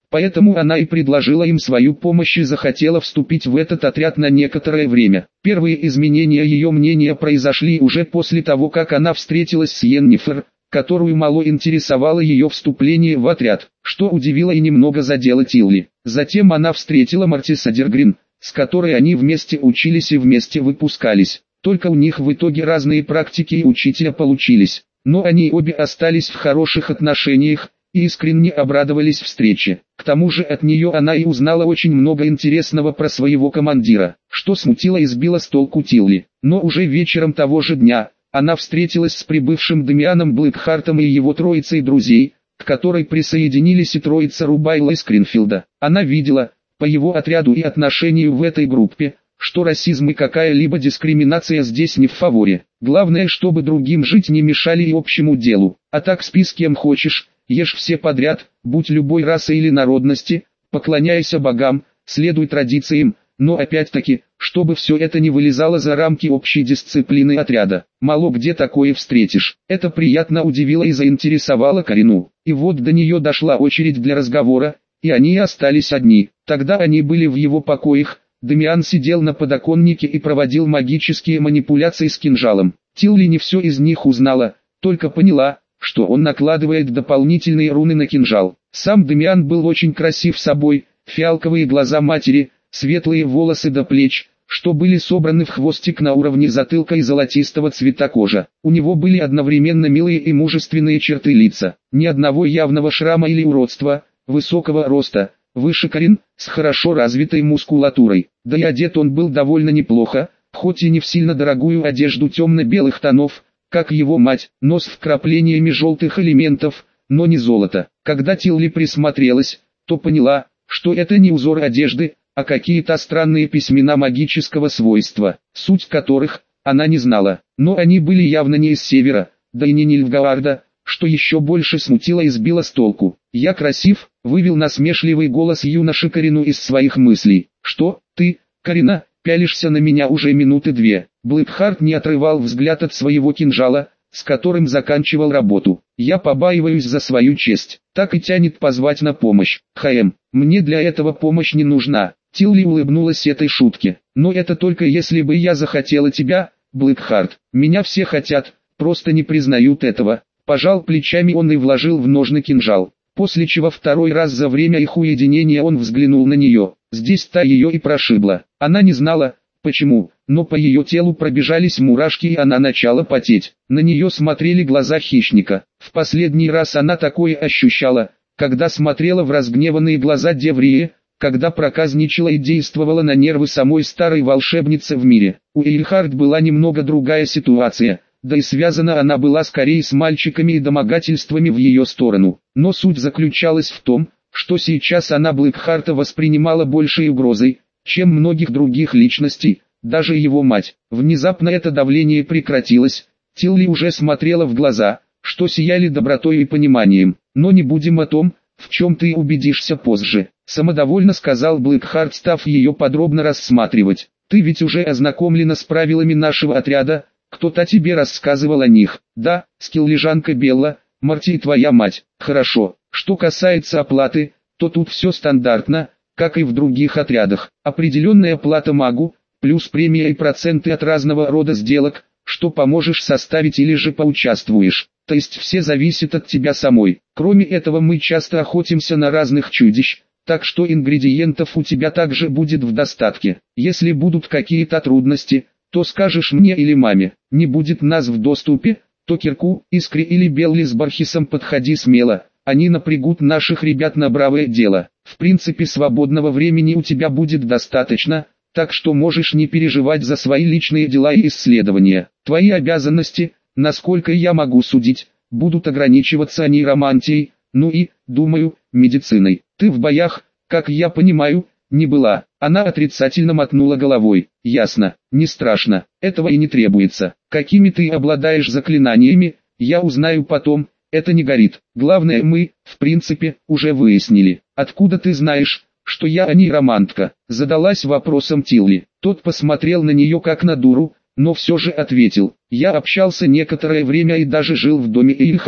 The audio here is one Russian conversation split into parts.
Поэтому она и предложила им свою помощь и захотела вступить в этот отряд на некоторое время. Первые изменения ее мнения произошли уже после того, как она встретилась с Йеннифер, которую мало интересовало ее вступление в отряд, что удивило и немного задело Тилли. Затем она встретила Марти Садергрин, с которой они вместе учились и вместе выпускались. Только у них в итоге разные практики и учителя получились, но они обе остались в хороших отношениях и искренне обрадовались встрече. К тому же от нее она и узнала очень много интересного про своего командира, что смутило и сбило с толку Тилли. Но уже вечером того же дня она встретилась с прибывшим Дамианом Блэкхартом и его троицей друзей, к которой присоединились и троица Рубайла из Кринфилда. Она видела, по его отряду и отношению в этой группе, что расизм и какая-либо дискриминация здесь не в фаворе. Главное, чтобы другим жить не мешали и общему делу. А так спи с кем хочешь, ешь все подряд, будь любой расы или народности, поклоняйся богам, следуй традициям, но опять-таки, чтобы все это не вылезало за рамки общей дисциплины отряда. Мало где такое встретишь. Это приятно удивило и заинтересовало Карину. И вот до нее дошла очередь для разговора, и они остались одни. Тогда они были в его покоях. Дамиан сидел на подоконнике и проводил магические манипуляции с кинжалом. Тилли не все из них узнала, только поняла, что он накладывает дополнительные руны на кинжал. Сам Дамиан был очень красив собой, фиалковые глаза матери, светлые волосы до плеч, что были собраны в хвостик на уровне затылка и золотистого цвета кожа. У него были одновременно милые и мужественные черты лица, ни одного явного шрама или уродства, высокого роста, выше Карин, с хорошо развитой мускулатурой. Да и одет он был довольно неплохо, хоть и не в сильно дорогую одежду темно-белых тонов, как его мать, но с вкраплениями желтых элементов, но не золота. Когда Тилли присмотрелась, то поняла, что это не узор одежды, а какие-то странные письмена магического свойства, суть которых она не знала. Но они были явно не из севера, да и не Нильфгаарда, что еще больше смутило и сбило с толку. «Я красив», — вывел насмешливый голос юноши Карину из своих мыслей. «Что, ты, Карина, пялишься на меня уже минуты две?» Блэкхарт не отрывал взгляд от своего кинжала, с которым заканчивал работу. «Я побаиваюсь за свою честь, так и тянет позвать на помощь. Мне для этого помощь не нужна». Тилли улыбнулась этой шутке. «Но это только если бы я захотела тебя, Блэкхарт. Меня все хотят, просто не признают этого». Пожал плечами он и вложил в ножны кинжал, после чего второй раз за время их уединения он взглянул на нее. Здесь-то ее и прошибло. Она не знала, почему, но по ее телу пробежались мурашки и она начала потеть. На нее смотрели глаза хищника. В последний раз она такое ощущала, когда смотрела в разгневанные глаза Деврии, когда проказничала и действовала на нервы самой старой волшебницы в мире. У Эйльхард была немного другая ситуация. Да и связана она была скорее с мальчиками и домогательствами в ее сторону. Но суть заключалась в том, что сейчас она Блэкхарта воспринимала большей угрозой, чем многих других личностей, даже его мать. Внезапно это давление прекратилось, Тилли уже смотрела в глаза, что сияли добротой и пониманием. «Но не будем о том, в чем ты убедишься позже», — самодовольно сказал Блэкхарт, став ее подробно рассматривать. «Ты ведь уже ознакомлена с правилами нашего отряда. Кто-то тебе рассказывал о них?» «Да, скиллижанка Белла, Марти и твоя мать». «Хорошо. Что касается оплаты, то тут все стандартно, как и в других отрядах. Определенная плата магу, плюс премия и проценты от разного рода сделок, что поможешь составить или же поучаствуешь. То есть все зависит от тебя самой. Кроме этого мы часто охотимся на разных чудищ, так что ингредиентов у тебя также будет в достатке. Если будут какие-то трудности, то скажешь мне или маме. Не будет нас в доступе, то Кирку, Искре или Белли с Бархисом подходи смело, они напрягут наших ребят на бравое дело. В принципе свободного времени у тебя будет достаточно, так что можешь не переживать за свои личные дела и исследования. Твои обязанности, насколько я могу судить, будут ограничиваться нейромантией, ну и, думаю, медициной. Ты в боях, как я понимаю, не была». Она отрицательно мотнула головой. «Ясно, не страшно, этого и не требуется. Какими ты обладаешь заклинаниями, я узнаю потом, это не горит. Главное мы, в принципе, уже выяснили. Откуда ты знаешь, что я нейромантка?» Задалась вопросом Тилли. Тот посмотрел на нее как на дуру, но все же ответил. «Я общался некоторое время и даже жил в доме Эйльхард,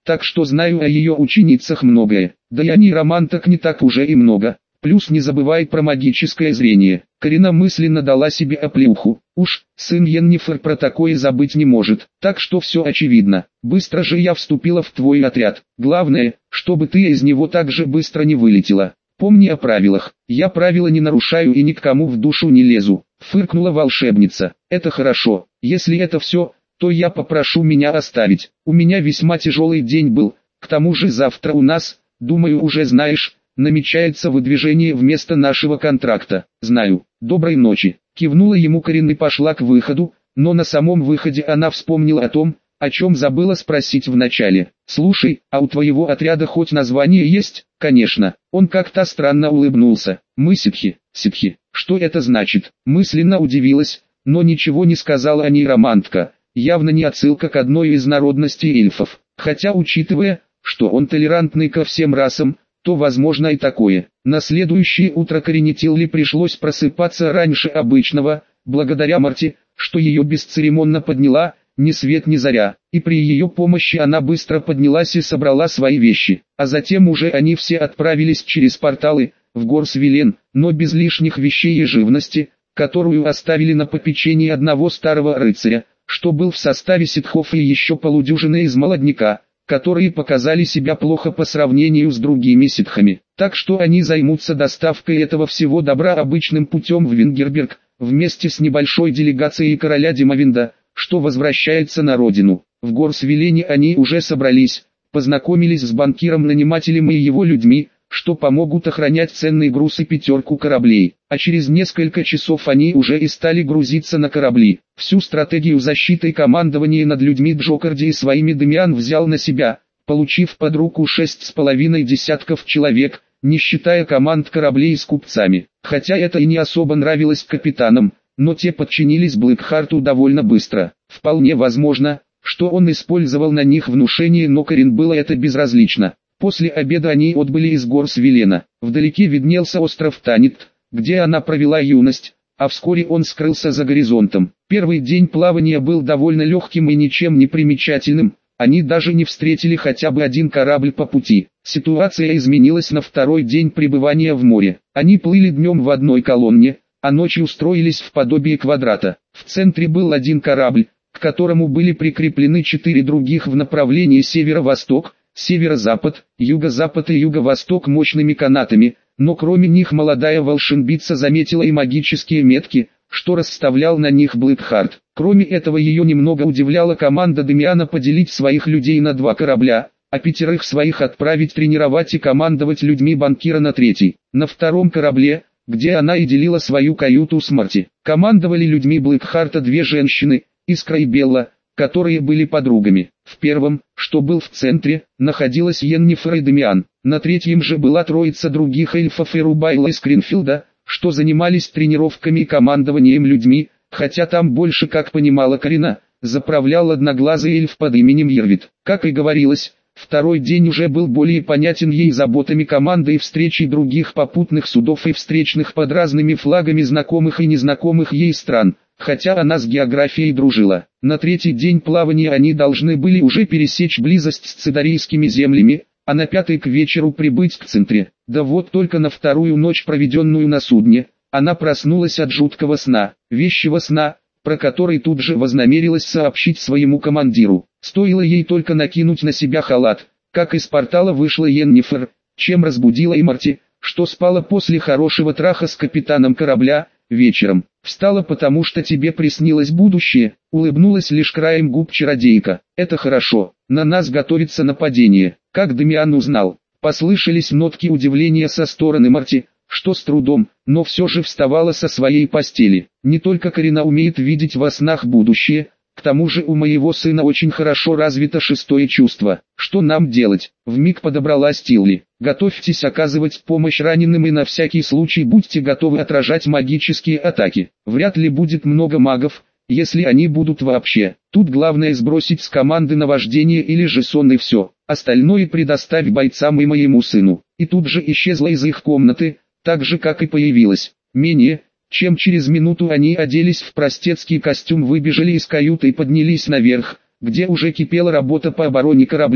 так что знаю о ее ученицах многое. Да и о нейромантах не так уже и много. Плюс не забывай про магическое зрение. Карина мысленно дала себе оплеуху. Уж, сын Йеннифер про такое забыть не может. Так что все очевидно. Быстро же я вступила в твой отряд. Главное, чтобы ты из него так же быстро не вылетела. Помни о правилах. Я правила не нарушаю и ни к кому в душу не лезу. Фыркнула волшебница. Это хорошо. Если это все, то я попрошу меня оставить. У меня весьма тяжелый день был. К тому же завтра у нас, думаю уже знаешь, намечается выдвижение вместо нашего контракта. Знаю. Доброй ночи. Кивнула ему Карин и пошла к выходу, но на самом выходе она вспомнила о том, о чем забыла спросить вначале. Слушай, а у твоего отряда хоть название есть? Конечно. Он как-то странно улыбнулся. Мы ситхи. Ситхи. Что это значит? Мысленно удивилась, но ничего не сказала о нейромантка. Явно не отсылка к одной из народностей эльфов. Хотя учитывая, что он толерантный ко всем расам, то возможно и такое. На следующее утро Карине Тилли пришлось просыпаться раньше обычного, благодаря Марти, что ее бесцеремонно подняла, ни свет ни заря, и при ее помощи она быстро поднялась и собрала свои вещи. А затем уже они все отправились через порталы, в Горсвилен, но без лишних вещей и живности, которую оставили на попечении одного старого рыцаря, что был в составе ситхов и еще полудюжины из молодняка, которые показали себя плохо по сравнению с другими ситхами. Так что они займутся доставкой этого всего добра обычным путем в Вингерберг, вместе с небольшой делегацией короля Димовинда, что возвращается на родину. В Горсвилене они уже собрались, познакомились с банкиром-нанимателем и его людьми, что помогут охранять ценный груз и 5 кораблей, а через несколько часов они уже и стали грузиться на корабли. Всю стратегию защиты и командования над людьми Джокарди и своими Демиан взял на себя, получив под руку 6,5 десятков человек, не считая команд кораблей с купцами. Хотя это и не особо нравилось капитанам, но те подчинились Блэкхарту довольно быстро. Вполне возможно, что он использовал на них внушение, но Карин было это безразлично. После обеда они отбыли из Горсвилена. Вдалеке виднелся остров Танит, где она провела юность, а вскоре он скрылся за горизонтом. Первый день плавания был довольно легким и ничем не примечательным, они даже не встретили хотя бы один корабль по пути. Ситуация изменилась на второй день пребывания в море. Они плыли днем в одной колонне, а ночью устроились в подобие квадрата. В центре был один корабль, к которому были прикреплены 4 других в направлении северо-восток, северо-запад, юго-запад и юго-восток мощными канатами, но кроме них молодая волшебница заметила и магические метки, что расставлял на них Блэкхарт. Кроме этого ее немного удивляла команда Демиана поделить своих людей на 2 корабля, а 5 своих отправить тренировать и командовать людьми банкира на 3. На 2 корабле, где она и делила свою каюту с Марти, командовали людьми Блэкхарта 2 женщины, Искра и Белла, которые были подругами. В первом, что был в центре, находилась Йеннифер и Демиан. На 3 же была троица других эльфов и Рубайла из Кринфилда, что занимались тренировками и командованием людьми, хотя там больше, как понимала Карина, заправлял одноглазый эльф под именем Ервит. Как и говорилось, второй день уже был более понятен ей заботами команды и встречей других попутных судов и встречных под разными флагами знакомых и незнакомых ей стран, хотя она с географией дружила. На 3 день плавания они должны были уже пересечь близость с цитарийскими землями, а на 5 к вечеру прибыть к центре. Да вот только на 2-ю ночь, проведенную на судне, она проснулась от жуткого сна, вещего сна, про который тут же вознамерилась сообщить своему командиру. Стоило ей только накинуть на себя халат, как из портала вышла Йеннифер, чем разбудила и Марти, что спала после хорошего траха с капитаном корабля. Вечером встала, потому что тебе приснилось будущее, улыбнулась лишь краем губ чародейка. Это хорошо, на нас готовится нападение. Как Демиан узнал? Послышались нотки удивления со стороны Марти, что с трудом, но все же вставала со своей постели. Не только Карина умеет видеть во снах будущее, к тому же у моего сына очень хорошо развито 6-е чувство. Что нам делать? Вмиг подобралась Тилли. Готовьтесь оказывать помощь раненым и на всякий случай будьте готовы отражать магические атаки. Вряд ли будет много магов, если они будут вообще. Тут главное сбросить с команды наваждение или же сон и все. Остальное предоставь бойцам и моему сыну. И тут же исчезла из их комнаты, так же как и появилась. Менее чем через минуту они оделись в простецкий костюм, выбежали из каюты и поднялись наверх, где уже кипела работа по обороне корабля,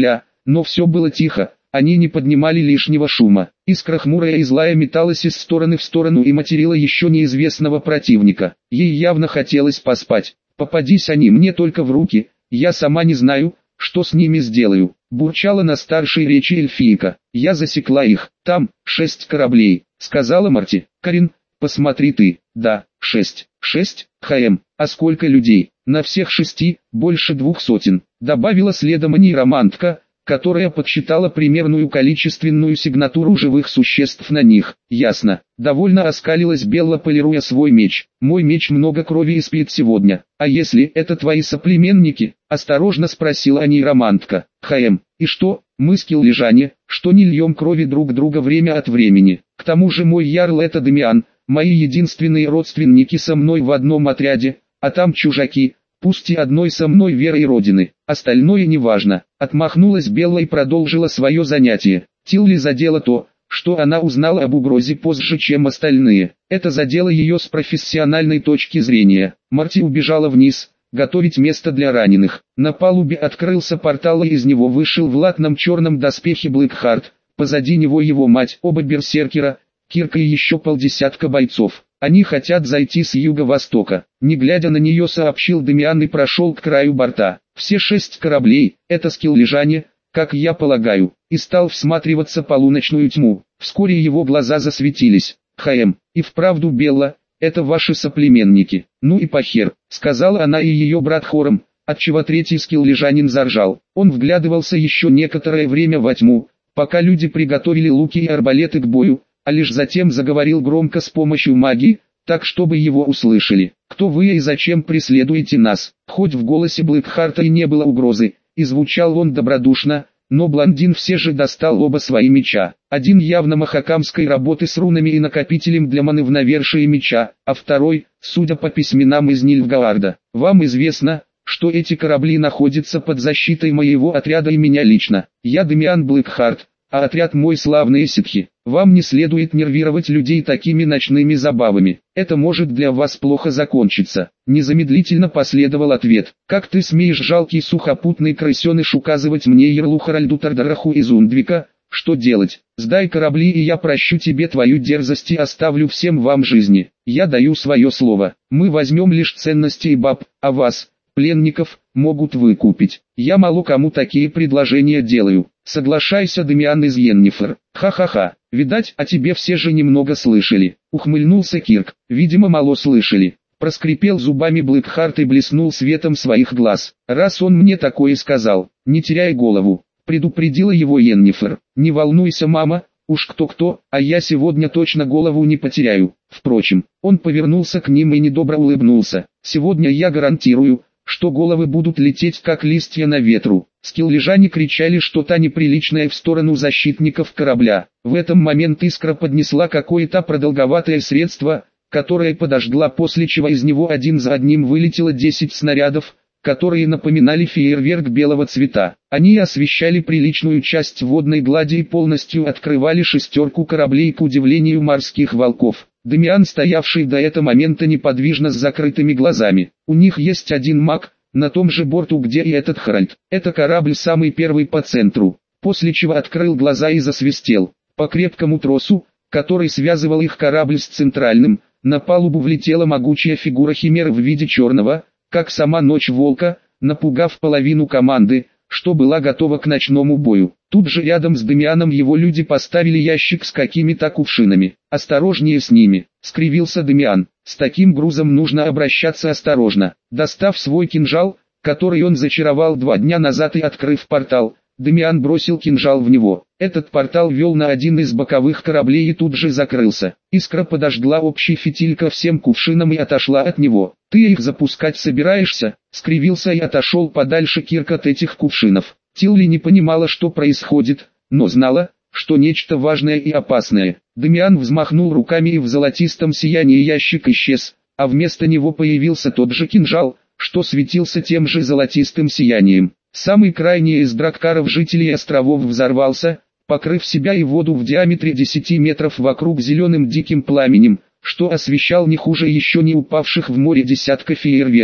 но все было тихо, они не поднимали лишнего шума. Искра хмурая и злая металась из стороны в сторону и материла еще неизвестного противника. Ей явно хотелось поспать. Попадись они мне только в руки, я сама не знаю, что с ними сделаю. Бурчала на старшей речи эльфийка. Я засекла их. Там 6 кораблей, сказала Марти. Карин, посмотри ты. Да, 6. 6, а сколько людей? На всех 6, больше 200, добавила следом нейромантка, которая подсчитала примерную количественную сигнатуру живых существ на них. Ясно. Довольно оскалилась Белла, полируя свой меч. Мой меч много крови испьет сегодня. А если это твои соплеменники? Осторожно спросила нейромантка. И что, мы скиллижане, что не льем крови друг друга время от времени? К тому же мой ярл это Дамиан, мои единственные родственники со мной в одном отряде, а там чужаки. Пусть и одной со мной верой родины, остальное неважно. Отмахнулась Белла и продолжила свое занятие. Тилли задело то, что она узнала об угрозе позже, чем остальные. Это задело ее с профессиональной точки зрения. Марти убежала вниз, готовить место для раненых. На палубе открылся портал, и из него вышел в латном черном доспехе Блэкхарт. Позади него его мать, оба берсеркера, Кирка и еще полдесятка бойцов. Они хотят зайти с юго-востока. Не глядя на нее, сообщил Дамиан и прошел к краю борта. Все 6 кораблей, это скиллижане, как я полагаю, и стал всматриваться в полуночную тьму. Вскоре его глаза засветились. И вправду Белла, это ваши соплеменники. Ну и похер, сказала она и ее брат хором, отчего третий скиллижанин заржал. Он вглядывался еще некоторое время во тьму, пока люди приготовили луки и арбалеты к бою, а лишь затем заговорил громко с помощью магии, так чтобы его услышали. «Кто вы и зачем преследуете нас?» Хоть в голосе Блэкхарта и не было угрозы, и звучал он добродушно, но блондин все же достал оба свои меча. Один явно махакамской работы с рунами и накопителем для маны в навершие меча, а второй, судя по письменам из Нильфгаарда. «Вам известно, что эти корабли находятся под защитой моего отряда и меня лично. Я Дамиан Блэкхарт, а отряд мой славные ситхи. Вам не следует нервировать людей такими ночными забавами. Это может для вас плохо закончиться». Незамедлительно последовал ответ. «Как ты смеешь, жалкий сухопутный крысеныш, указывать мне, ярлу Харальду Тардараху из Ундвика, что делать? Сдай корабли, и я прощу тебе твою дерзость и оставлю всем вам жизни. Я даю свое слово. Мы возьмем лишь ценности и баб, а вас, пленников, могут выкупить. Я мало кому такие предложения делаю. Соглашайся, Дамиан из Йеннифер». «Ха-ха-ха, видать, о тебе все же немного слышали», — ухмыльнулся Кирк. «Видимо, мало слышали». Проскрипел зубами Блэкхарт и блеснул светом своих глаз. «Раз он мне такое сказал, не теряй голову», — предупредила его Йеннифер. «Не волнуйся, мама, уж кто-кто, а я сегодня точно голову не потеряю». Впрочем, он повернулся к ним и недобро улыбнулся. «Сегодня я гарантирую, что головы будут лететь как листья на ветру». Скиллижане кричали что-то неприличное в сторону защитников корабля. В этот момент Искра поднесла какое-то продолговатое средство, которое подожгла, после чего из него один за одним вылетело 10 снарядов, которые напоминали фейерверк белого цвета. Они освещали приличную часть водной глади и полностью открывали шестерку кораблей к удивлению морских волков. Дамиан, стоявший до этого момента неподвижно с закрытыми глазами. «У них есть один маг, на том же борту, где и этот Харальд. Это корабль самый первый по центру», после чего открыл глаза и засвистел. По крепкому тросу, который связывал их корабль с центральным, на палубу влетела могучая фигура химеры в виде черного, как сама ночь волка, напугав половину команды, что была готова к ночному бою. Тут же рядом с Дамианом его люди поставили ящик с какими-то кувшинами. «Осторожнее с ними», — скривился Дамиан. «С таким грузом нужно обращаться осторожно». Достав свой кинжал, который он зачаровал 2 дня назад, и открыв портал, Дамиан бросил кинжал в него. Этот портал вел на один из боковых кораблей и тут же закрылся. Искра подожгла общий фитиль ко всем кувшинам и отошла от него. «Ты их запускать собираешься?» — скривился и отошел подальше Кирк от этих кувшинов. Тилли не понимала, что происходит, но знала, что нечто важное и опасное. Дамиан взмахнул руками, и в золотистом сиянии ящик исчез, а вместо него появился тот же кинжал, что светился тем же золотистым сиянием. Самый крайний из драккаров жителей островов взорвался, покрыв себя и воду в диаметре 10 метров вокруг зеленым диким пламенем, что освещал не хуже еще не упавших в море десятка фейерверков.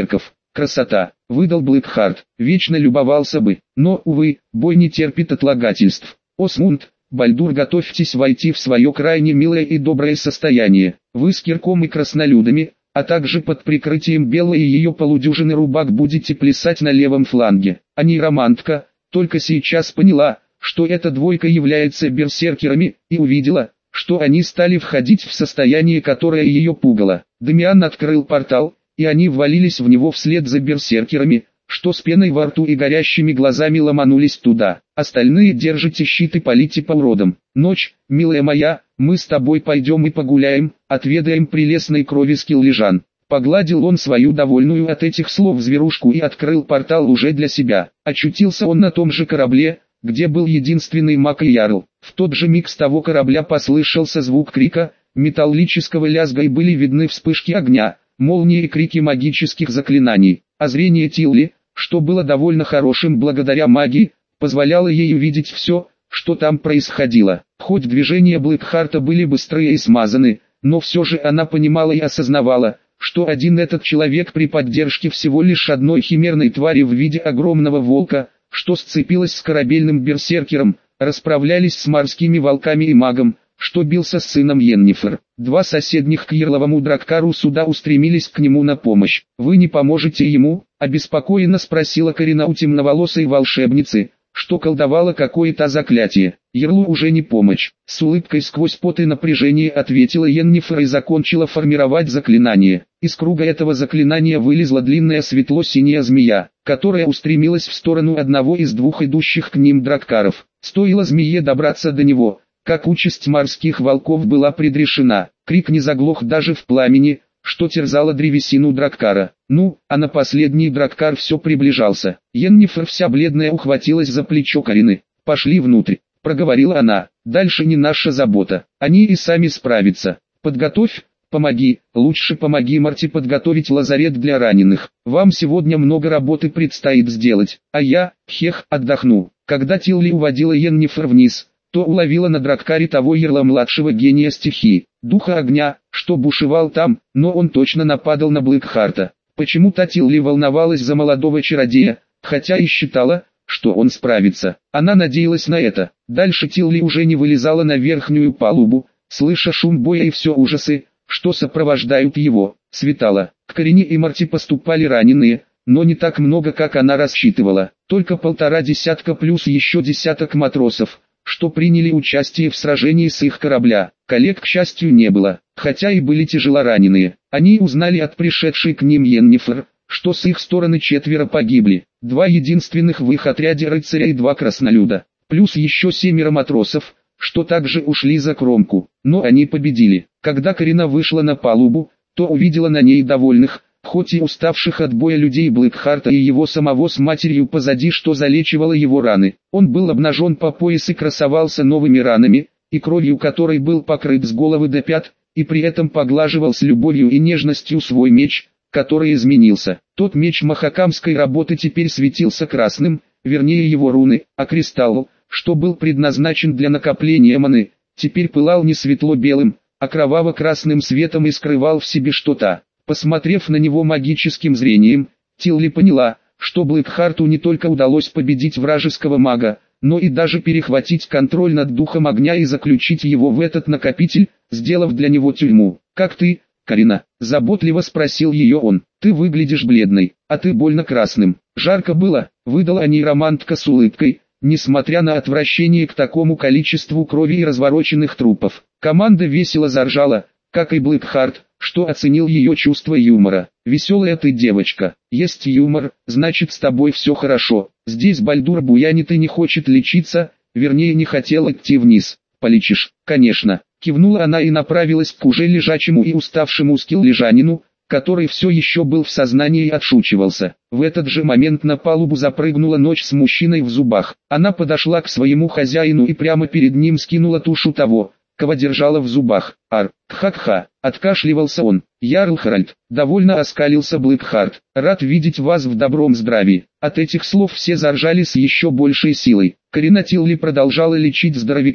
красота, выдал Блэкхарт, вечно любовался бы, но, увы, бой не терпит отлагательств. Осмунд, Бальдур, готовьтесь войти в свое крайне милое и доброе состояние. Вы с Кирком и краснолюдами, а также под прикрытием Беллы и ее полудюжины рубак будете плясать на левом фланге. А нейромантка только сейчас поняла, что эта двойка является берсеркерами, и увидела, что они стали входить в состояние, которое ее пугало. Дамиан открыл портал, и они ввалились в него вслед за берсеркерами, что с пеной во рту и горящими глазами ломанулись туда. Остальные держите щит и полите по уродам. Ночь, милая моя, мы с тобой пойдем и погуляем, отведаем прелестной крови скиллижан. Погладил он свою довольную от этих слов зверушку и открыл портал уже для себя. Очутился он на том же корабле, где был единственный маг и ярл. В тот же миг с того корабля послышался звук крика, металлического лязга, и были видны вспышки огня, молнии и крики магических заклинаний. А зрение Тилли, что было довольно хорошим благодаря магии, позволяло ей увидеть все, что там происходило. Хоть движения Блэкхарта были быстрые и смазаны, но все же она понимала и осознавала, что один этот человек при поддержке всего лишь одной химерной твари в виде огромного волка, что сцепилась с корабельным берсеркером, расправлялись с морскими волками и магом, что бился с сыном Йеннифер. Два соседних к ярловому драккару суда устремились к нему на помощь. «Вы не поможете ему?» – обеспокоенно спросила Карина у темноволосой волшебницы, что колдовала какое-то заклятие. «Ярлу уже не помощь», — с улыбкой сквозь пот и напряжение ответила Йеннифер и закончила формировать заклинание. Из круга этого заклинания вылезла длинная светло-синяя змея, которая устремилась в сторону одного из двух идущих к ним драккаров. Стоило змее добраться до него, как участь морских волков была предрешена. Крик не заглох даже в пламени, что терзало древесину драккара. А на последний драккар все приближался. Йеннифер вся бледная ухватилась за плечо Карины. «Пошли внутрь», — проговорила она. «Дальше не наша забота. Они и сами справятся. Подготовь, помоги, лучше помоги Марти подготовить лазарет для раненых. Вам сегодня много работы предстоит сделать, а я, отдохну». Когда Тилли уводила Йеннифер вниз, то уловила на драккаре того ярла-младшего гения стихии, духа огня, что бушевал там, но он точно нападал на Блэкхарта. Почему-то Тилли волновалась за молодого чародея, хотя и считала, что он справится. Она надеялась на это. Дальше Тилли уже не вылезала на верхнюю палубу, слыша шум боя и все ужасы, что сопровождают его. Светало. К Карине и Марти поступали раненые, но не так много, как она рассчитывала. Только 1,5 десятка плюс еще десяток матросов, что приняли участие в сражении с их корабля. Коллег, к счастью, не было, хотя и были тяжелораненые. Они узнали от пришедшей к ним Йеннифер, что с их стороны 4 погибли, 2 единственных в их отряде рыцаря и 2 краснолюда, плюс еще 7 матросов, что также ушли за кромку, но они победили. Когда Карина вышла на палубу, то увидела на ней довольных, хоть и уставших от боя людей Блэкхарта и его самого с матерью позади, что залечивало его раны. Он был обнажен по пояс и красовался новыми ранами, и кровью которой был покрыт с головы до пят, и при этом поглаживал с любовью и нежностью свой меч, который изменился. Тот меч махакамской работы теперь светился красным, вернее его руны, а кристалл, что был предназначен для накопления маны, теперь пылал не светло-белым, а кроваво-красным светом и скрывал в себе что-то. Посмотрев на него магическим зрением, Тилли поняла, что Блэкхарту не только удалось победить вражеского мага, но и даже перехватить контроль над духом огня и заключить его в этот накопитель, сделав для него тюрьму. «Как ты, Карина?» – заботливо спросил ее он. «Ты выглядишь бледной, а ты больно красным». «Жарко было», – выдала нейромантка с улыбкой, несмотря на отвращение к такому количеству крови и развороченных трупов. Команда весело заржала, как и Блэкхарт, что оценил ее чувство юмора. «Веселая ты девочка, есть юмор, значит с тобой все хорошо. Здесь Бальдур буянит и не хочет лечиться, вернее не хотел идти вниз. Полечишь?» «Конечно», кивнула она и направилась к уже лежачему и уставшему скиллижанину, который все еще был в сознании и отшучивался. В этот же момент на палубу запрыгнула Ночь с мужчиной в зубах. Она подошла к своему хозяину и прямо перед ним скинула тушу того, кого держала в зубах. «Ар-ха-ха», откашливался он. «Ярл Харальд», довольно оскалился Блэкхарт, «рад видеть вас в добром здравии». От этих слов все заржали с еще большей силой. Карина Тилли продолжала лечить здоровяка,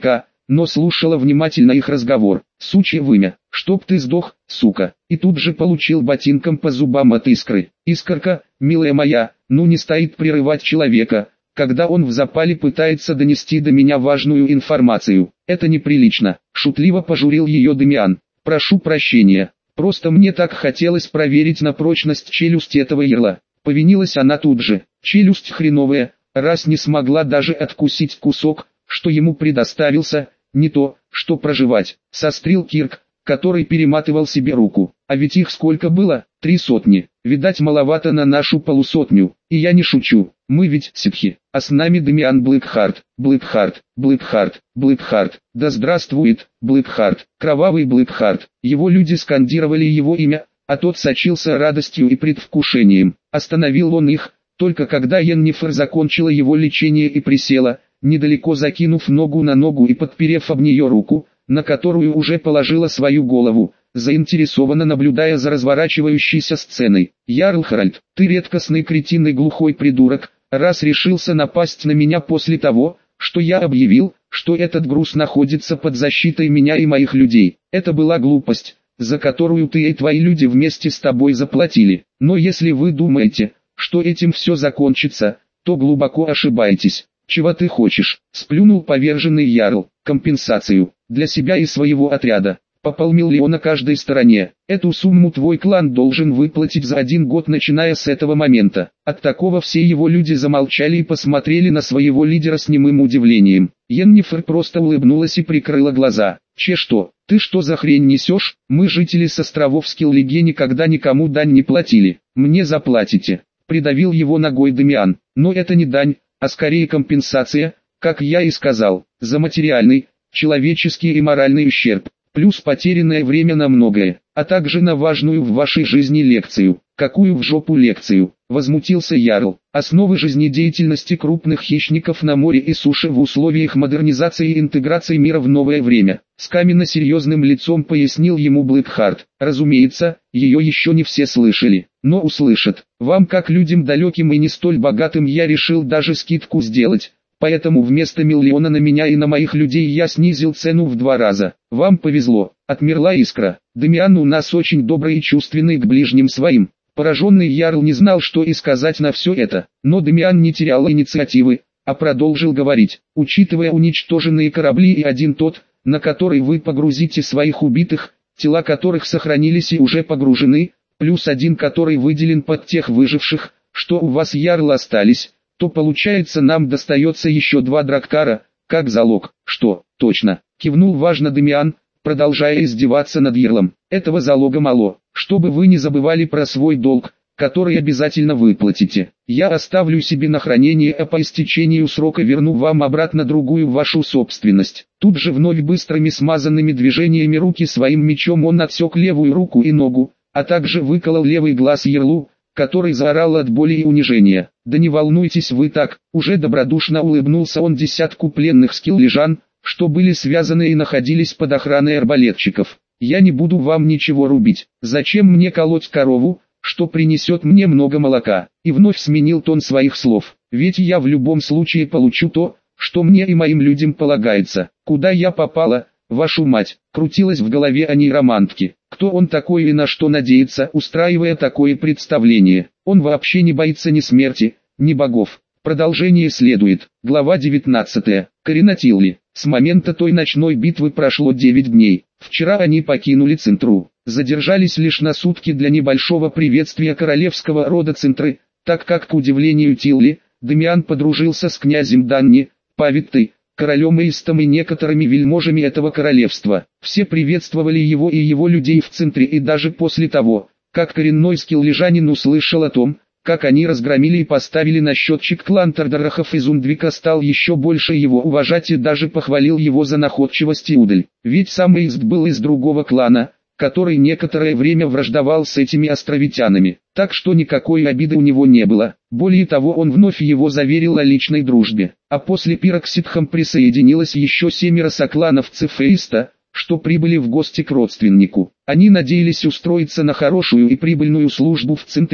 но слушала внимательно их разговор. «Сучье вымя, чтоб ты сдох, сука!» И тут же получил ботинком по зубам от Искры. «Искорка, милая моя, ну не стоит прерывать человека, когда он в запале пытается донести до меня важную информацию. Это неприлично», — шутливо пожурил ее Дамиан. «Прошу прощения, просто мне так хотелось проверить на прочность челюсть этого ерла». Повинилась она тут же. Челюсть хреновая, раз не смогла даже откусить кусок, что ему предоставился, не то, что проживать. Сострил Кирк, который перематывал себе руку. А ведь их сколько было? 300. Видать, маловато на нашу полусотню. И я не шучу. Мы ведь ситхи. А с нами Дамиан Блэкхарт. Блэкхарт, Блэкхарт, Блэкхарт. Да здравствует, Блэкхарт. Кровавый Блэкхарт. Его люди скандировали его имя, а тот сочился радостью и предвкушением. Остановил он их, только когда Йеннифер закончила его лечение и присела, недалеко закинув ногу на ногу и подперев об нее руку, на которую уже положила свою голову, заинтересованно наблюдая за разворачивающейся сценой. «Ярл Харальд, ты редкостный кретин и глухой придурок, раз решился напасть на меня после того, что я объявил, что этот груз находится под защитой меня и моих людей. Это была глупость, за которую ты и твои люди вместе с тобой заплатили. Но если вы думаете, что этим все закончится, то глубоко ошибаетесь. Чего ты хочешь?» — сплюнул поверженный ярл. «Компенсацию. Для себя и своего отряда. По полмиллиона каждой стороне. Эту сумму твой клан должен выплатить за 1 год, начиная с этого момента». От такого все его люди замолчали и посмотрели на своего лидера с немым удивлением. Йеннифер просто улыбнулась и прикрыла глаза. Что? Ты что за хрень несешь? Мы, жители с островов Скиллиге, никогда никому дань не платили. Мне заплатите. Придавил его ногой Дамиан. Но это не дань, а скорее компенсация, как я и сказал, за материальный, человеческий и моральный ущерб, плюс потерянное время на многое, а также на важную в вашей жизни лекцию. «Какую в жопу лекцию?» — возмутился ярл. «Основы жизнедеятельности крупных хищников на море и суше в условиях модернизации и интеграции мира в новое время», — с каменно-серьезным лицом пояснил ему Блэкхарт. «Разумеется, ее еще не все слышали, но услышат. Вам, как людям далеким и не столь богатым, я решил даже скидку сделать. Поэтому вместо миллиона на меня и на моих людей я снизил цену в 2 раза. Вам повезло». Отмерла Искра. «Дамиан у нас очень добрый и чувственный к ближним своим». Пораженный ярл не знал, что и сказать на все это, но Дамиан не терял инициативы, а продолжил говорить. «Учитывая уничтоженные корабли и один тот, на который вы погрузите своих убитых, тела которых сохранились и уже погружены, плюс 1, который выделен под тех выживших, что у вас, ярл, остались, то получается, нам достается еще 2 драккара, как залог». «Что, точно?» — кивнул важно Дамиан, продолжая издеваться над ярлом. «Этого залога мало, чтобы вы не забывали про свой долг, который обязательно выплатите. Я оставлю себе на хранение, а по истечению срока верну вам обратно другую вашу собственность». Тут же вновь быстрыми смазанными движениями руки своим мечом он отсек левую руку и ногу, а также выколол левый глаз ярлу, который заорал от боли и унижения. «Да не волнуйтесь вы так», — уже добродушно улыбнулся он десятку пленных скиллижан, что были связаны и находились под охраной арбалетчиков. «Я не буду вам ничего рубить. Зачем мне колоть корову, что принесет мне много молока?» И вновь сменил тон своих слов. «Ведь я в любом случае получу то, что мне и моим людям полагается. Куда я попала, вашу мать?» Крутилась в голове о нейромантке. Кто он такой и на что надеется, устраивая такое представление? Он вообще не боится ни смерти, ни богов. Продолжение следует. Глава 19. Коренатилли. С момента той ночной битвы прошло 9 дней. Вчера они покинули Центру. Задержались лишь на сутки для небольшого приветствия королевского рода Центры, так как, к удивлению Тилли, Дамиан подружился с князем Данни, Павиттой, королем Эйстом и некоторыми вельможами этого королевства. Все приветствовали его и его людей в Центре, и даже после того, как коренной скиллижанин услышал о том, как они разгромили и поставили на счетчик клан Тардарахов из Ундвика, стал еще больше его уважать и даже похвалил его за находчивость и удаль. Ведь сам Эйст был из другого клана, который некоторое время враждовал с этими островитянами, так что никакой обиды у него не было. Более того, он вновь его заверил о личной дружбе. А после пира к ситхам присоединилось еще 7 соклановцев Эйста, что прибыли в гости к родственнику. Они надеялись устроиться на хорошую и прибыльную службу в Центре,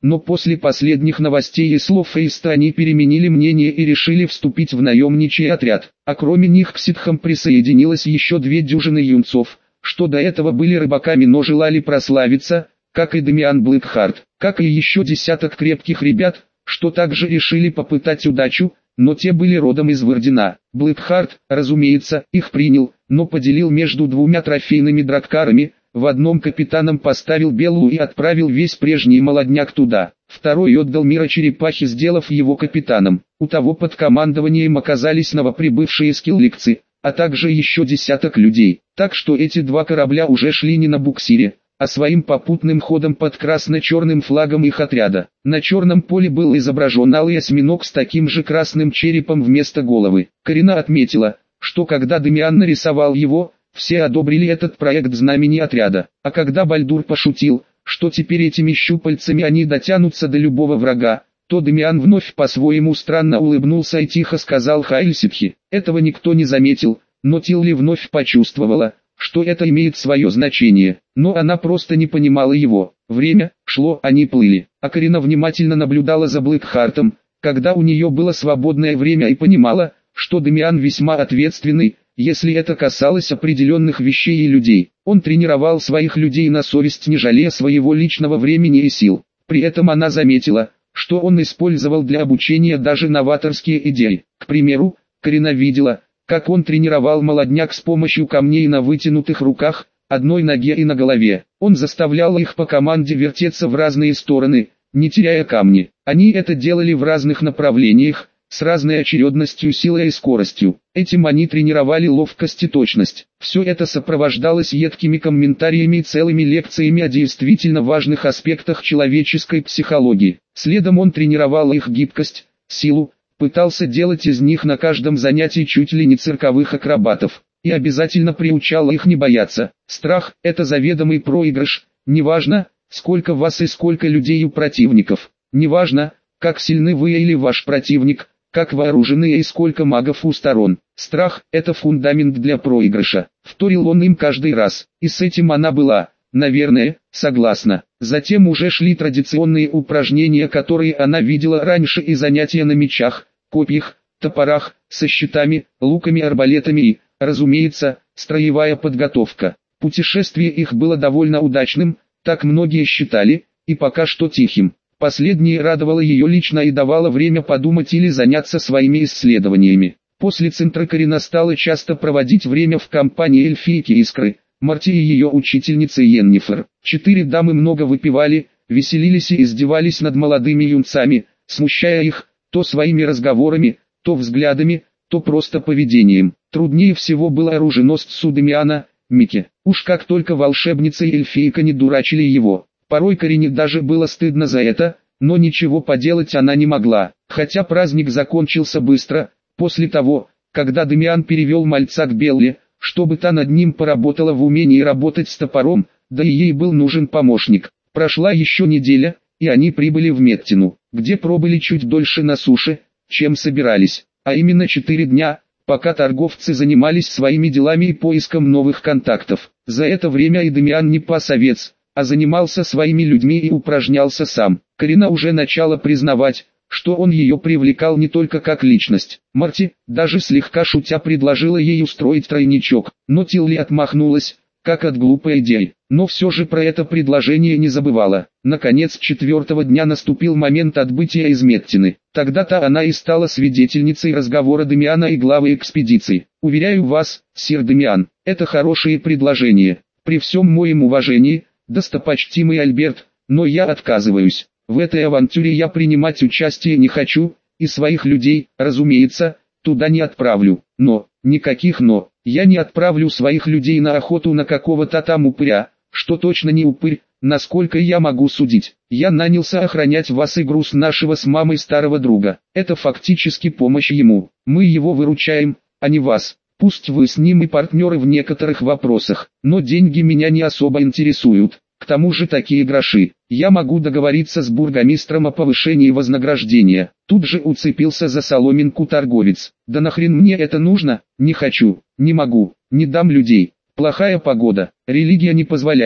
но после последних новостей и слов Фейста они переменили мнение и решили вступить в наемничий отряд. А кроме них к ситхам присоединилось еще 2 дюжины юнцов, что до этого были рыбаками, но желали прославиться, как и Дамиан Блэкхарт, как и еще десяток крепких ребят, что также решили попытать удачу, но те были родом из Вардена. Блэкхарт, разумеется, их принял, но поделил между 2 трофейными драккарами, в одном капитаном поставил Беллу и отправил весь прежний молодняк туда, второй отдал Мира Черепахе, сделав его капитаном. У того под командованием оказались новоприбывшие скилликцы, а также еще десяток людей, так что эти 2 корабля уже шли не на буксире, а своим попутным ходом под красно-черным флагом их отряда. На черном поле был изображен алый осьминог с таким же красным черепом вместо головы. Карина отметила, что когда Дамиан нарисовал его, все одобрили этот проект знамени отряда, а когда Бальдур пошутил, что теперь этими щупальцами они дотянутся до любого врага, то Дамиан вновь по-своему странно улыбнулся и тихо сказал «Хайль Ситхи». Этого никто не заметил, но Тилли вновь почувствовала, что это имеет свое значение, но она просто не понимала его. Время шло, они плыли, а Карина внимательно наблюдала за Блэкхартом, когда у нее было свободное время, и понимала, что Дамиан весьма ответственный, если это касалось определенных вещей и людей. Он тренировал своих людей на совесть, не жалея своего личного времени и сил. При этом она заметила, что он использовал для обучения даже новаторские идеи. К примеру, Карина видела, как он тренировал молодняк с помощью камней на вытянутых руках, одной ноге и на голове. Он заставлял их по команде вертеться в разные стороны, не теряя камни. Они это делали в разных направлениях, с разной очередностью, силой и скоростью. Этим они тренировали ловкость и точность. Все это сопровождалось едкими комментариями и целыми лекциями о действительно важных аспектах человеческой психологии. Следом он тренировал их гибкость, силу, пытался делать из них на каждом занятии чуть ли не цирковых акробатов, и обязательно приучал их не бояться. Страх – это заведомый проигрыш, неважно, сколько вас и сколько людей у противников, неважно, как сильны вы или ваш противник, как вооружены и сколько магов у сторон. Страх – это фундамент для проигрыша. Вторил он им каждый раз, и с этим она была, наверное, согласна. Затем уже шли традиционные упражнения, которые она видела раньше, и занятия на мечах, копьях, топорах, со щитами, луками, арбалетами и, разумеется, строевая подготовка. Путешествие их было довольно удачным, так многие считали, и пока что тихим. Последнее радовало ее лично и давало время подумать или заняться своими исследованиями. После центра Карина стала часто проводить время в компании эльфийки Искры, Марти и ее учительницы Йеннифер. 4 дамы много выпивали, веселились и издевались над молодыми юнцами, смущая их, то своими разговорами, то взглядами, то просто поведением. Труднее всего было оруженосцу Дамиана, Мике. Уж как только волшебница и эльфийка не дурачили его. Порой Карине даже было стыдно за это, но ничего поделать она не могла. Хотя праздник закончился быстро, после того, когда Дамиан перевел мальца к Белле, чтобы та над ним поработала в умении работать с топором, да и ей был нужен помощник. Прошла еще неделя, и они прибыли в Меттину, где пробыли чуть дольше на суше, чем собирались, а именно 4 дня, пока торговцы занимались своими делами и поиском новых контактов. За это время и Дамиан не пас овец, а занимался своими людьми и упражнялся сам. Карина уже начала признавать, что он ее привлекал не только как личность. Марти, даже слегка шутя, предложила ей устроить тройничок, но Тилли отмахнулась, как от глупой идеи. Но все же про это предложение не забывала. Наконец 4-го дня наступил момент отбытия из Меттины. Тогда-то она и стала свидетельницей разговора Дамиана и главы экспедиции. «Уверяю вас, сир Дамиан, это хорошее предложение. При всем моем уважении, достопочтимый Альберт, но я отказываюсь. В этой авантюре я принимать участие не хочу, и своих людей, разумеется, туда не отправлю. Но, никаких «но». Я не отправлю своих людей на охоту на какого-то там упыря, что точно не упырь, насколько я могу судить. Я нанялся охранять вас и груз нашего с мамой старого друга. Это фактически помощь ему. Мы его выручаем, а не вас. Пусть вы с ним и партнеры в некоторых вопросах, но деньги меня не особо интересуют. К тому же такие гроши. Я могу договориться с бургомистром о повышении вознаграждения. Тут же уцепился за соломинку торговец. Да нахрен мне это нужно? Не хочу, не могу, не дам людей. Плохая погода, религия не позволяет.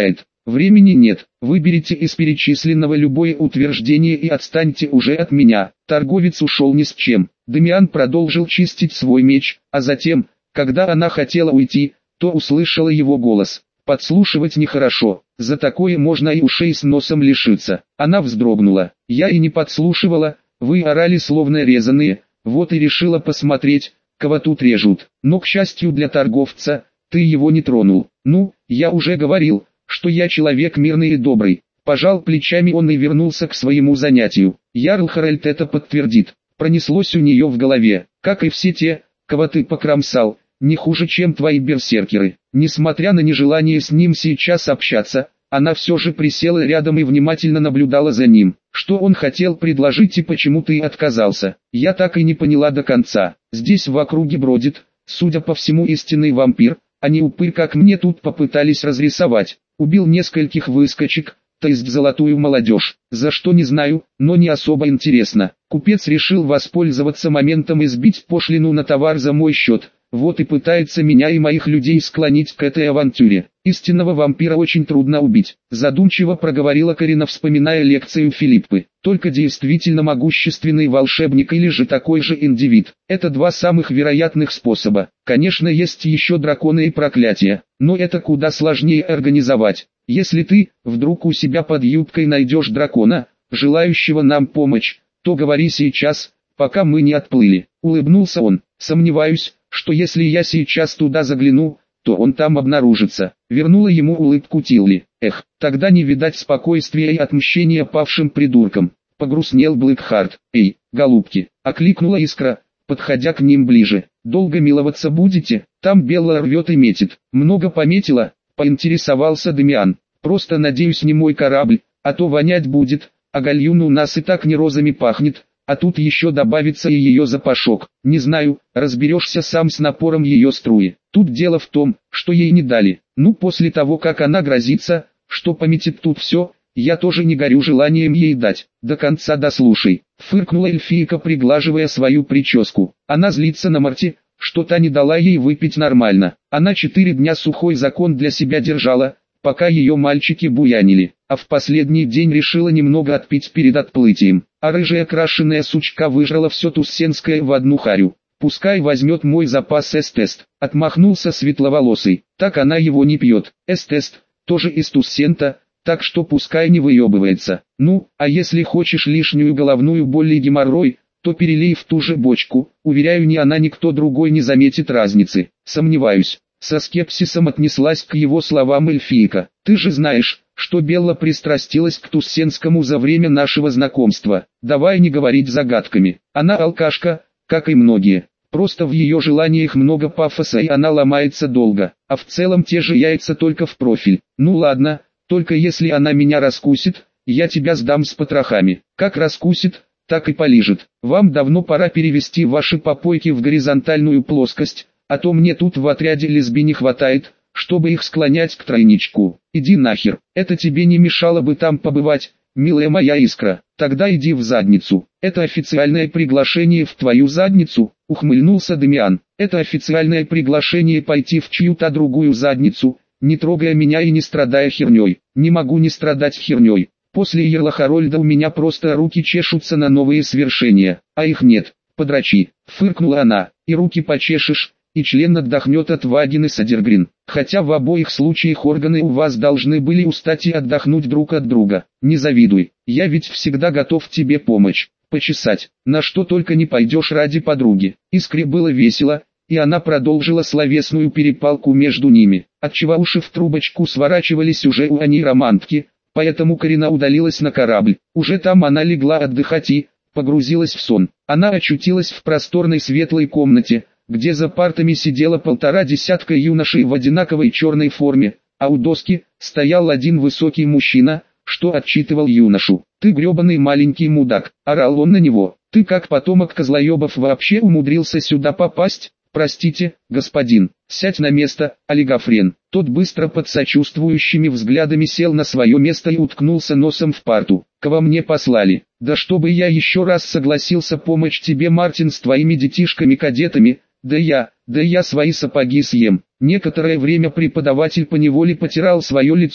Времени нет, выберите из перечисленного любое утверждение и отстаньте уже от меня. Торговец ушел ни с чем. Дамиан продолжил чистить свой меч, а затем, когда она хотела уйти, то услышала его голос. Подслушивать нехорошо, за такое можно и ушей с носом лишиться. Она вздрогнула. Я и не подслушивала, вы орали словно резаные, вот и решила посмотреть, кого тут режут. Но к счастью для торговца, ты его не тронул. Ну, я уже говорил, что я человек мирный и добрый. Пожал плечами он и вернулся к своему занятию. Ярл Харальд это подтвердит. Пронеслось у нее в голове, как и все те, кого ты покромсал, не хуже, чем твои берсеркеры. Несмотря на нежелание с ним сейчас общаться, она все же присела рядом и внимательно наблюдала за ним. Что он хотел предложить и почему ты отказался, я так и не поняла до конца. Здесь в округе бродит, судя по всему, истинный вампир, а не упырь, как мне тут попытались разрисовать. Убил нескольких выскочек, то есть золотую молодежь, за что не знаю, но не особо интересно. Купец решил воспользоваться моментом и сбить пошлину на товар за мой счет. Вот и пытается меня и моих людей склонить к этой авантюре. Истинного вампира очень трудно убить, задумчиво проговорила Карина, вспоминая лекцию Филиппы. Только действительно могущественный волшебник или же такой же индивид. Это два самых вероятных способа. Конечно, есть еще драконы и проклятия, но это куда сложнее организовать. Если ты, вдруг у себя под юбкой найдешь дракона, желающего нам помочь, то говори сейчас, пока мы не отплыли. Улыбнулся он. Сомневаюсь, что если я сейчас туда загляну, то он там обнаружится. Вернула ему улыбку Тилли. Эх, тогда не видать спокойствия и отмщения павшим придуркам. Погрустнел Блэкхарт. Эй, голубки, окликнула Искра, подходя к ним ближе. Долго миловаться будете? Там Белла рвет и метит. Много пометила? Поинтересовался Дамиан. Просто надеюсь, не мой корабль, а то вонять будет, а гальюн у нас и так не розами пахнет. А тут еще добавится и ее запашок. Не знаю, разберешься сам с напором ее струи. Тут дело в том, что ей не дали. Ну, после того, как она грозится, что пометит тут все, я тоже не горю желанием ей дать. До конца дослушай. Фыркнула эльфийка, приглаживая свою прическу. Она злится на Марти, что та не дала ей выпить нормально. Она 4 дня сухой закон для себя держала, пока ее мальчики буянили, а в последний день решила немного отпить перед отплытием. А рыжая крашеная сучка выжрала все туссенское в одну харю. Пускай возьмет мой запас эстест. Отмахнулся светловолосый. Так она его не пьет. Эстест тоже из туссента, так что пускай не выебывается. Ну, а если хочешь лишнюю головную боль и геморрой, то перелей в ту же бочку. Уверяю, ни она, ни кто другой не заметит разницы. Сомневаюсь. Со скепсисом отнеслась к его словам эльфийка. Ты же знаешь, что Белла пристрастилась к Туссенскому за время нашего знакомства. Давай не говорить загадками. Она алкашка, как и многие. Просто в ее желаниях много пафоса и она ломается долго. А в целом те же яйца, только в профиль. Ну ладно, только если она меня раскусит, я тебя сдам с потрохами. Как раскусит, так и полижет. Вам давно пора перевести ваши попойки в горизонтальную плоскость, а то мне тут в отряде лесби не хватает, чтобы их склонять к тройничку. Иди нахер, это тебе не мешало бы там побывать, милая моя Искра. Тогда иди в задницу. Это официальное приглашение в твою задницу, ухмыльнулся Дамиан. Это официальное приглашение пойти в чью-то другую задницу, не трогая меня и не страдая херней. Не могу не страдать херней. После Ярла Харольда у меня просто руки чешутся на новые свершения, а их нет. Подрачи, фыркнула она, и руки почешешь, и член отдохнет от вагины Садергрин. Хотя в обоих случаях органы у вас должны были устать и отдохнуть друг от друга. Не завидуй, я ведь всегда готов тебе помочь, почесать, на что только не пойдешь ради подруги. Искре было весело, и она продолжила словесную перепалку между ними, отчего уши в трубочку сворачивались уже у романтки, поэтому Карина удалилась на корабль. Уже там она легла отдыхать и погрузилась в сон. Она очутилась в просторной светлой комнате, где за партами сидело 1,5 десятка юношей в одинаковой черной форме, а у доски стоял один высокий мужчина, что отчитывал юношу. «Ты гребаный маленький мудак», — орал он на него. «Ты как потомок козлоебов вообще умудрился сюда попасть? Простите, господин, сядь на место, олигофрен». Тот быстро под сочувствующими взглядами сел на свое место и уткнулся носом в парту. «Кого мне послали? Да чтобы я еще раз согласился помочь тебе, Мартин, с твоими детишками-кадетами. Да я свои сапоги съем». Некоторое время преподаватель поневоле потирал свое лицо,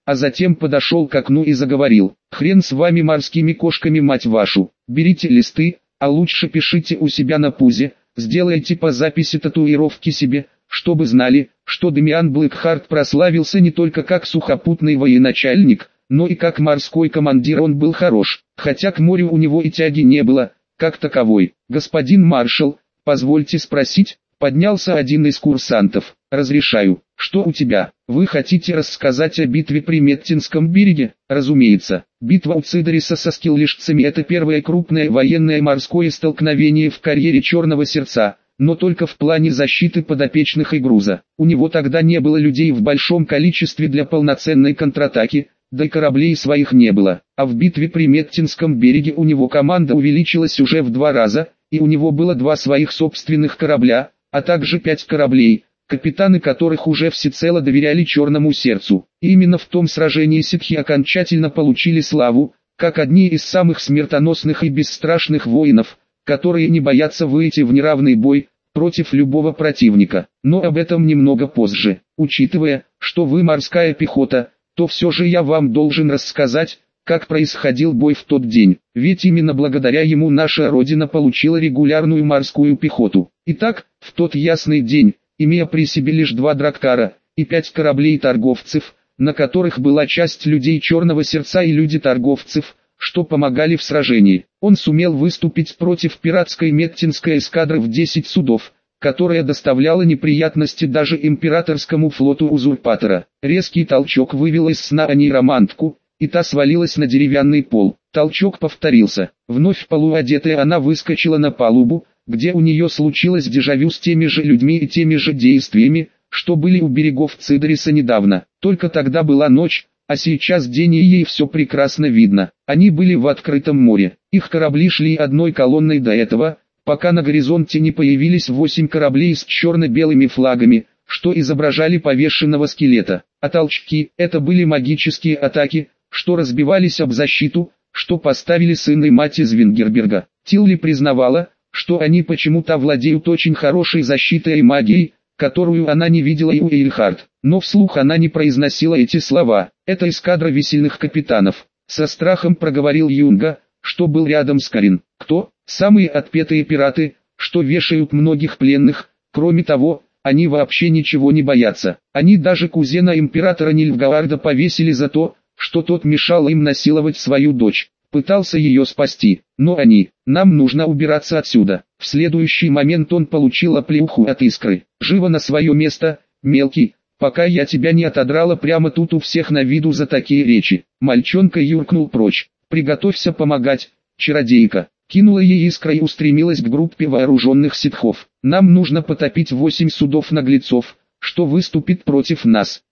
а затем подошел к окну и заговорил: «Хрен с вами морскими кошками, мать вашу, берите листы, а лучше пишите у себя на пузе, сделайте по записи татуировки себе, чтобы знали, что Демиан Блэкхарт прославился не только как сухопутный военачальник, но и как морской командир. Он был хорош, хотя к морю у него и тяги не было, как таковой. Господин маршал, позвольте спросить», поднялся один из курсантов. «Разрешаю. Что у тебя? Вы хотите рассказать о битве при Меттинском береге?» «Разумеется. Битва у Цидориса со скиллишцами — это первое крупное военное морское столкновение в карьере Черного Сердца, но только в плане защиты подопечных и груза. У него тогда не было людей в большом количестве для полноценной контратаки, да и кораблей своих не было. А в битве при Меттинском береге у него команда увеличилась уже в 2 раза, и у него было 2 своих собственных корабля, а также 5 кораблей, капитаны которых уже всецело доверяли Черному Сердцу. И именно в том сражении ситхи окончательно получили славу, как одни из самых смертоносных и бесстрашных воинов, которые не боятся выйти в неравный бой против любого противника. Но об этом немного позже. Учитывая, что вы морская пехота, то все же я вам должен рассказать, как происходил бой в тот день, ведь именно благодаря ему наша Родина получила регулярную морскую пехоту. Итак, в тот ясный день, имея при себе лишь 2 драккара и 5 кораблей-торговцев, на которых была часть людей Черного Сердца и люди-торговцев, что помогали в сражении, он сумел выступить против пиратской Меттинской эскадры в 10 судов, которая доставляла неприятности даже императорскому флоту узурпатора. Резкий толчок вывел из сна анейромантку, и та свалилась на деревянный пол. Толчок повторился. Вновь полуодетая она выскочила на палубу, где у нее случилось дежавю с теми же людьми и теми же действиями, что были у берегов Цидориса недавно. Только тогда была ночь, а сейчас день, и ей все прекрасно видно. Они были в открытом море. Их корабли шли одной колонной до этого, пока на горизонте не появились 8 кораблей с черно-белыми флагами, что изображали повешенного скелета. А толчки — это были магические атаки, что разбивались об защиту, что поставили сын и мать из Вингерберга. Тилли признавала, что они почему-то владеют очень хорошей защитой и магией, которую она не видела и у Эйльхард. Но вслух она не произносила эти слова. «Это эскадра весельных капитанов», — со страхом проговорил Юнга, что был рядом с Карин. «Кто? Самые отпетые пираты, что вешают многих пленных. Кроме того, они вообще ничего не боятся. Они даже кузена императора Нильфгаарда повесили за то, что тот мешал им насиловать свою дочь. Пытался ее спасти, но нам нужно убираться отсюда». В следующий момент он получил оплеуху от искры. «Живо на свое место, мелкий, пока я тебя не отодрала прямо тут у всех на виду за такие речи». Мальчонка юркнул прочь. «Приготовься помогать, чародейка». Кинула ей искра и устремилась к группе вооруженных ситхов. «Нам нужно потопить 8 судов наглецов, что выступит против нас.